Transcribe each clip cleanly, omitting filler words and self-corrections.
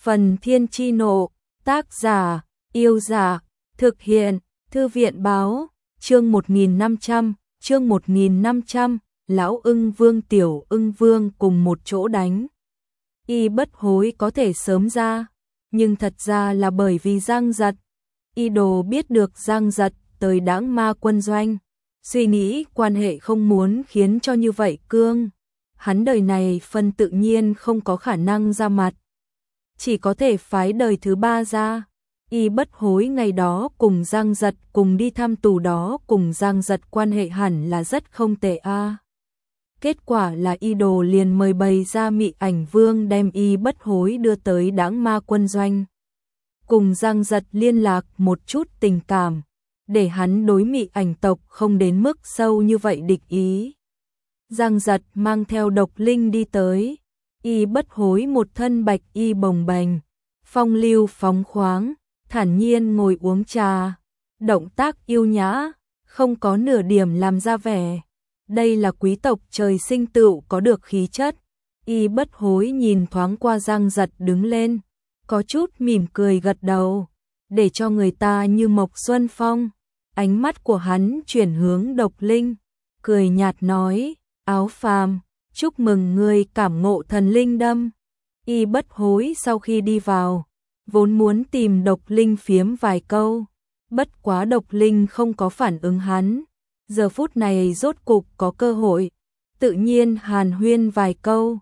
Phần Thiên Chi Nộ, tác giả, Yêu Giả, thực hiện, Thư viện báo, chương 1500, Lão Ưng Vương Tiểu Ưng Vương cùng một chỗ đánh. Y bất hối có thể sớm ra, nhưng thật ra là bởi vì Giang Giật. Y đồ biết được Giang Giật tới Đãng Ma quân doanh, suy nghĩ quan hệ không muốn khiến cho như vậy cương. Hắn đời này phân tự nhiên không có khả năng ra mặt, chỉ có thể phái đời thứ ba ra. Y bất hối ngày đó cùng Giang Giật cùng đi thăm tù đó cùng Giang Giật quan hệ hẳn là rất không tệ a. Kết quả là Y đồ liền mời bày ra Mị Ảnh Vương đem Y bất hối đưa tới Đãng Ma quân doanh. Cùng Giang Giật liên lạc một chút tình cảm, để hắn đối Mị Ảnh tộc không đến mức sâu như vậy địch ý. Giang Giật mang theo độc linh đi tới, Y bất hối một thân bạch y bồng bềnh, phong lưu phóng khoáng, thản nhiên ngồi uống trà, động tác yêu nhã, không có nửa điểm làm ra vẻ. Đây là quý tộc trời sinh tựu có được khí chất. Y bất hối nhìn thoáng qua Giang Giật đứng lên, có chút mỉm cười gật đầu, để cho người ta như mộc xuân phong. Ánh mắt của hắn chuyển hướng độc linh, cười nhạt nói, Áo Phàm, chúc mừng ngươi cảm ngộ thần linh đâm. Y bất hối sau khi đi vào, vốn muốn tìm độc linh phiếm vài câu, bất quá độc linh không có phản ứng hắn. Giờ phút này rốt cục có cơ hội, tự nhiên hàn huyên vài câu,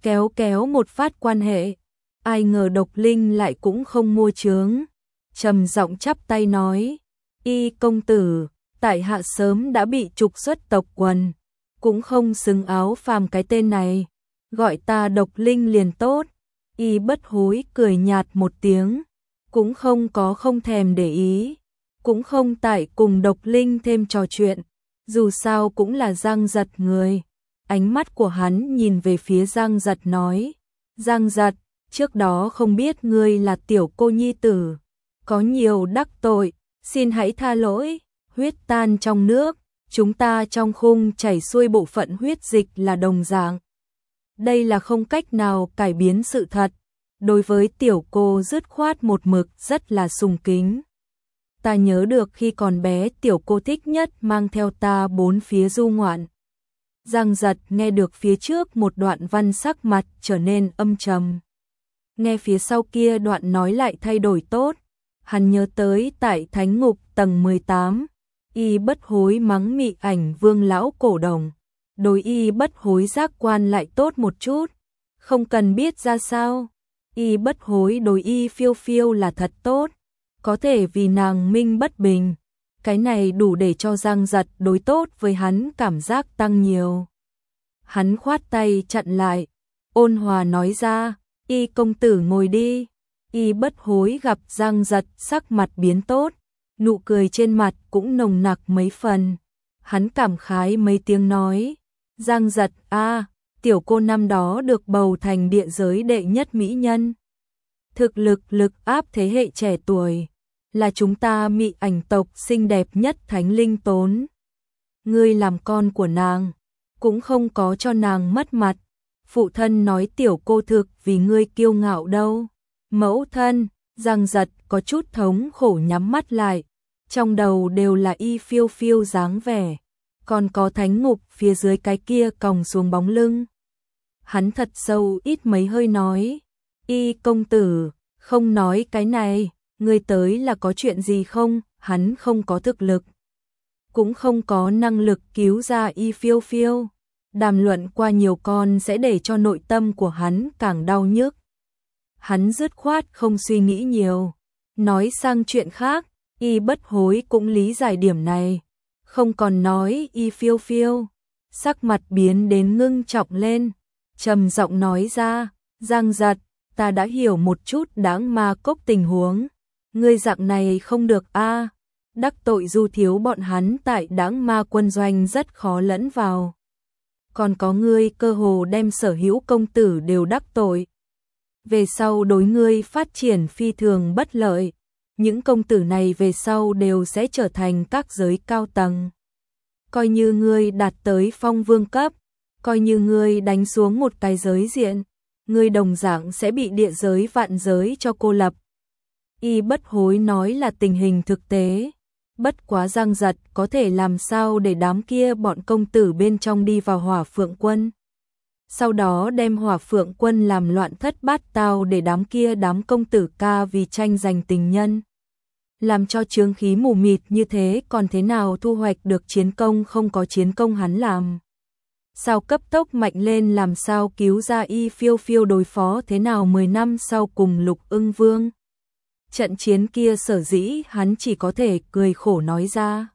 kéo một phát quan hệ. Ai ngờ độc linh lại cũng không mua chướng, trầm giọng chắp tay nói, Y công tử, tại hạ sớm đã bị trục xuất tộc quần, cũng không xứng Áo Phàm cái tên này, gọi ta độc linh liền tốt. Y bất hối cười nhạt một tiếng, cũng không có không thèm để ý, cũng không tại cùng độc linh thêm trò chuyện, dù sao cũng là Giang Giật người. Ánh mắt của hắn nhìn về phía Giang Giật nói, Giang Giật, trước đó không biết ngươi là tiểu cô nhi tử, có nhiều đắc tội, xin hãy tha lỗi. Huyết tan trong nước, chúng ta trong khung chảy xuôi bộ phận huyết dịch là đồng dạng. Đây là không cách nào cải biến sự thật. Đối với tiểu cô dứt khoát một mực rất là sùng kính. Ta nhớ được khi còn bé tiểu cô thích nhất mang theo ta bốn phía du ngoạn. Giang Giật nghe được phía trước một đoạn văn sắc mặt trở nên âm trầm. Nghe phía sau kia đoạn nói lại thay đổi tốt. Hắn nhớ tới tại Thánh Ngục tầng 18, Y bất hối mắng Mị Ảnh Vương lão cổ đồng. Đối Y bất hối giác quan lại tốt một chút, không cần biết ra sao. Y bất hối đối Y phiêu phiêu là thật tốt, có thể vì nàng minh bất bình. Cái này đủ để cho Giang Giật đối tốt với hắn cảm giác tăng nhiều. Hắn khoát tay chặn lại, ôn hòa nói ra, Y công tử ngồi đi. Y bất hối gặp Giang Giật sắc mặt biến tốt, nụ cười trên mặt cũng nồng nặc mấy phần. Hắn cảm khái mấy tiếng nói, Giang Giật a, tiểu cô năm đó được bầu thành địa giới đệ nhất mỹ nhân. Thực lực lực áp thế hệ trẻ tuổi, là chúng ta Mị Ảnh tộc xinh đẹp nhất thánh linh tốn. Ngươi làm con của nàng, cũng không có cho nàng mất mặt. Phụ thân nói tiểu cô thực vì ngươi kiêu ngạo đâu. Mẫu thân, Giang Giật có chút thống khổ nhắm mắt lại, trong đầu đều là Y phiêu phiêu dáng vẻ, còn có Thánh Ngục phía dưới cái kia còng xuống bóng lưng. Hắn thật sâu ít mấy hơi nói, Y công tử, không nói cái này, ngươi tới là có chuyện gì không? Hắn không có thực lực, cũng không có năng lực cứu ra Y phiêu phiêu. Đàm luận qua nhiều con sẽ để cho nội tâm của hắn càng đau nhức. Hắn dứt khoát không suy nghĩ nhiều, nói sang chuyện khác. Y bất hối cũng lý giải điểm này, không còn nói Y phiêu phiêu, sắc mặt biến đến ngưng trọng lên, trầm giọng nói ra, Giang Giật, ta đã hiểu một chút Đãng Ma cốc tình huống, ngươi dạng này không được a, đắc tội Du thiếu bọn hắn tại Đãng Ma quân doanh rất khó lẫn vào. Còn có ngươi cơ hồ đem sở hữu công tử đều đắc tội. Về sau đối ngươi phát triển phi thường bất lợi. Những công tử này về sau đều sẽ trở thành các giới cao tầng. Coi như ngươi đạt tới phong vương cấp, coi như ngươi đánh xuống một cái giới diện, ngươi đồng dạng sẽ bị địa giới vạn giới cho cô lập. Y Bất Hối nói là tình hình thực tế. Bất quá Giang Giật có thể làm sao để đám kia bọn công tử bên trong đi vào Hỏa Phượng Quân. Sau đó đem Hỏa Phượng Quân làm loạn thất bát tao để đám công tử ca vì tranh giành tình nhân. Làm cho chướng khí mù mịt như thế còn thế nào thu hoạch được chiến công, không có chiến công hắn làm sao cấp tốc mạnh lên, làm sao cứu ra Y Phiêu Phiêu đối phó thế nào 10 năm sau cùng Lục Ưng Vương. Trận chiến kia sở dĩ hắn chỉ có thể cười khổ nói ra.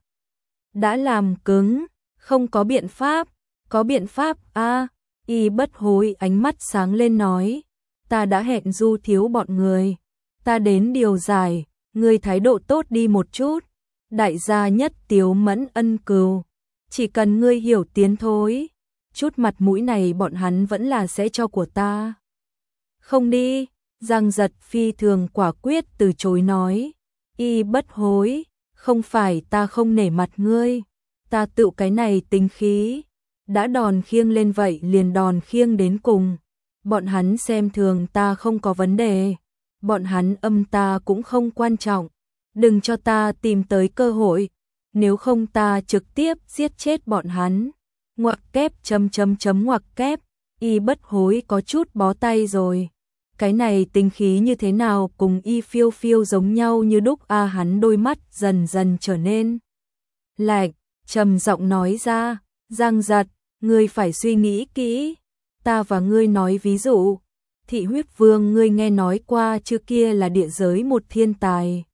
Đã làm cứng, không có biện pháp, có biện pháp a. Y Bất Hối ánh mắt sáng lên nói, ta đã hẹn Du thiếu bọn người, ta đến điều giải, ngươi thái độ tốt đi một chút, đại gia nhất Tiếu Mẫn ân cừu, chỉ cần ngươi hiểu tiến thối, chút mặt mũi này bọn hắn vẫn là sẽ cho của ta. Không đi. Giang Giật phi thường quả quyết từ chối nói, Y Bất Hối, không phải ta không nể mặt ngươi, ta tự cái này tính khí, đã đòn khiêng lên vậy liền đòn khiêng đến cùng, bọn hắn xem thường ta không có vấn đề, bọn hắn âm ta cũng không quan trọng, đừng cho ta tìm tới cơ hội, nếu không ta trực tiếp giết chết bọn hắn. Ngoặc kép ngoặc kép, Y Bất Hối có chút bó tay rồi. Cái này tính khí như thế nào cùng Y Phiêu Phiêu giống nhau như đúc a. Hắn đôi mắt dần dần trở nên lạnh, trầm giọng nói ra, Giang Giật, ngươi phải suy nghĩ kỹ, ta và ngươi nói ví dụ, Thị Huyết Vương ngươi nghe nói qua chưa, kia là địa giới một thiên tài.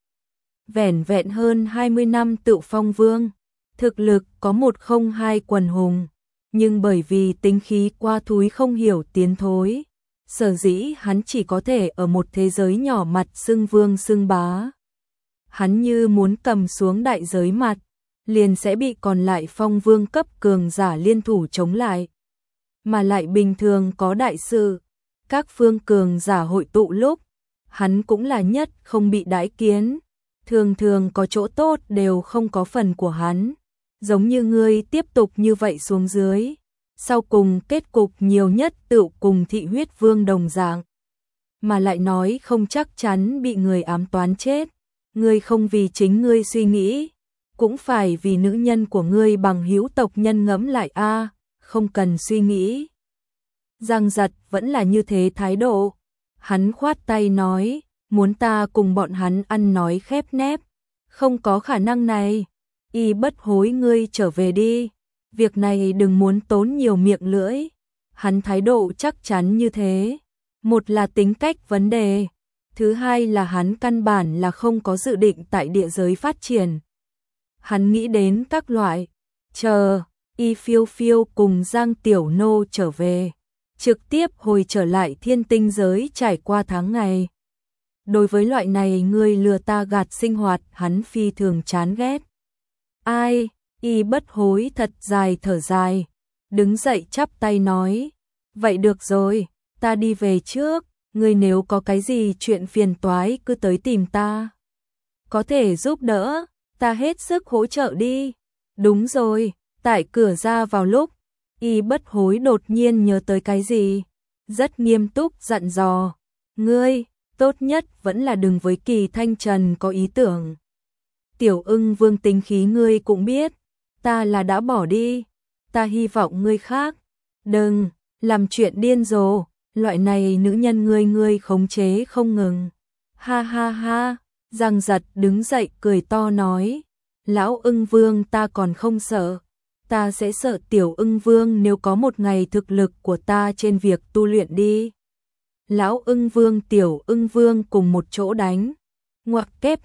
Vẻn vẹn hơn 20 năm tự phong vương, thực lực có 102 quần hùng, nhưng bởi vì tính khí qua thúi không hiểu tiến thối. Sở dĩ hắn chỉ có thể ở một thế giới nhỏ mặt xưng vương xưng bá. Hắn như muốn cầm xuống đại giới mặt, liền sẽ bị còn lại phong vương cấp cường giả liên thủ chống lại. Mà lại bình thường có đại sự, các phương cường giả hội tụ lúc, hắn cũng là nhất không bị đãi kiến. Thường thường có chỗ tốt đều không có phần của hắn. Giống như ngươi tiếp tục như vậy xuống dưới. Sau cùng kết cục nhiều nhất tự cùng Thị Huyết Vương đồng dạng. Mà lại nói không chắc chắn bị người ám toán chết. Ngươi không vì chính ngươi suy nghĩ, cũng phải vì nữ nhân của ngươi bằng hữu tộc nhân ngẫm lại a, không cần suy nghĩ. Giang Giật vẫn là như thế thái độ. Hắn khoát tay nói, muốn ta cùng bọn hắn ăn nói khép nép, không có khả năng này. Y Bất Hối ngươi trở về đi. Việc này đừng muốn tốn nhiều miệng lưỡi. Hắn thái độ chắc chắn như thế. Một là tính cách vấn đề. Thứ hai là hắn căn bản là không có dự định tại địa giới phát triển. Hắn nghĩ đến các loại. Chờ, Y Phiêu Phiêu cùng Giang Tiểu Nô trở về. Trực tiếp hồi trở lại thiên tinh giới trải qua tháng ngày. Đối với loại này ngươi lừa ta gạt sinh hoạt hắn phi thường chán ghét. Ai? Y Bất Hối thật dài thở dài, đứng dậy chắp tay nói, vậy được rồi, ta đi về trước, ngươi nếu có cái gì chuyện phiền toái cứ tới tìm ta. Có thể giúp đỡ, ta hết sức hỗ trợ đi. Đúng rồi, tại cửa ra vào lúc, Y Bất Hối đột nhiên nhớ tới cái gì, rất nghiêm túc dặn dò, ngươi, tốt nhất vẫn là đừng với Kỳ Thanh Trần có ý tưởng. Tiểu Ưng Vương tính khí ngươi cũng biết. Ta là đã bỏ đi, ta hy vọng ngươi khác, đừng, làm chuyện điên rồ, loại này nữ nhân ngươi khống chế không ngừng. Ha ha ha, Giang Giật đứng dậy cười to nói, Lão Ưng Vương ta còn không sợ, ta sẽ sợ Tiểu Ưng Vương nếu có một ngày thực lực của ta trên việc tu luyện đi. Lão Ưng Vương Tiểu Ưng Vương cùng một chỗ đánh, ngoặc kép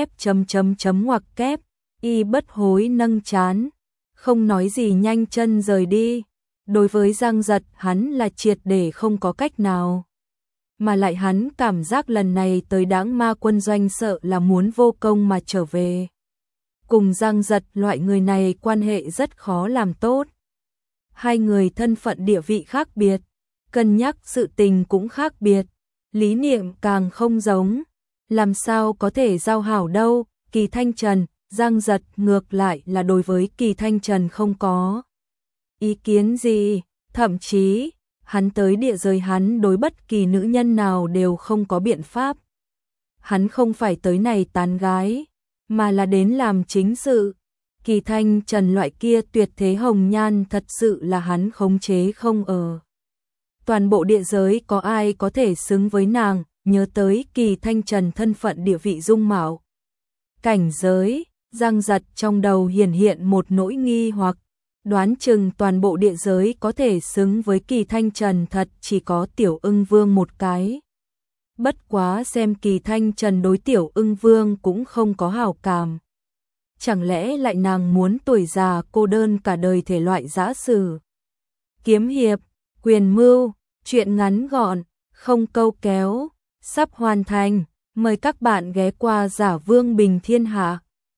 ngoặc kép. Y Bất Hối nâng trán, không nói gì nhanh chân rời đi. Đối với Giang Giật hắn là triệt để không có cách nào. Mà lại hắn cảm giác lần này tới Đãng Ma quân doanh sợ là muốn vô công mà trở về. Cùng Giang Giật loại người này quan hệ rất khó làm tốt. Hai người thân phận địa vị khác biệt, cân nhắc sự tình cũng khác biệt, lý niệm càng không giống. Làm sao có thể giao hảo đâu. Kỳ Thanh Trần, Giang Giật ngược lại là đối với Kỳ Thanh Trần không có ý kiến gì, thậm chí Hắn tới địa giới hắn đối bất kỳ nữ nhân nào đều không có biện pháp. Hắn không phải tới này tán gái, mà là đến làm chính sự. Kỳ Thanh Trần loại kia tuyệt thế hồng nhan thật sự là hắn khống chế không ở. Toàn bộ địa giới có ai có thể xứng với nàng, nhớ tới Kỳ Thanh Trần thân phận địa vị dung mạo. Cảnh giới, Giang Giật trong đầu hiện một nỗi nghi hoặc, đoán chừng toàn bộ địa giới có thể xứng với Kỳ Thanh Trần thật chỉ có Tiểu Ưng Vương một cái. Bất quá xem Kỳ Thanh Trần đối Tiểu Ưng Vương cũng không có hảo cảm. Chẳng lẽ lại nàng muốn tuổi già cô đơn cả đời thể loại dã sử. Kiếm hiệp, quyền mưu, chuyện ngắn gọn, không câu kéo, sắp hoàn thành. Mời các bạn ghé qua Giả Vương Bình Thiên Hạ.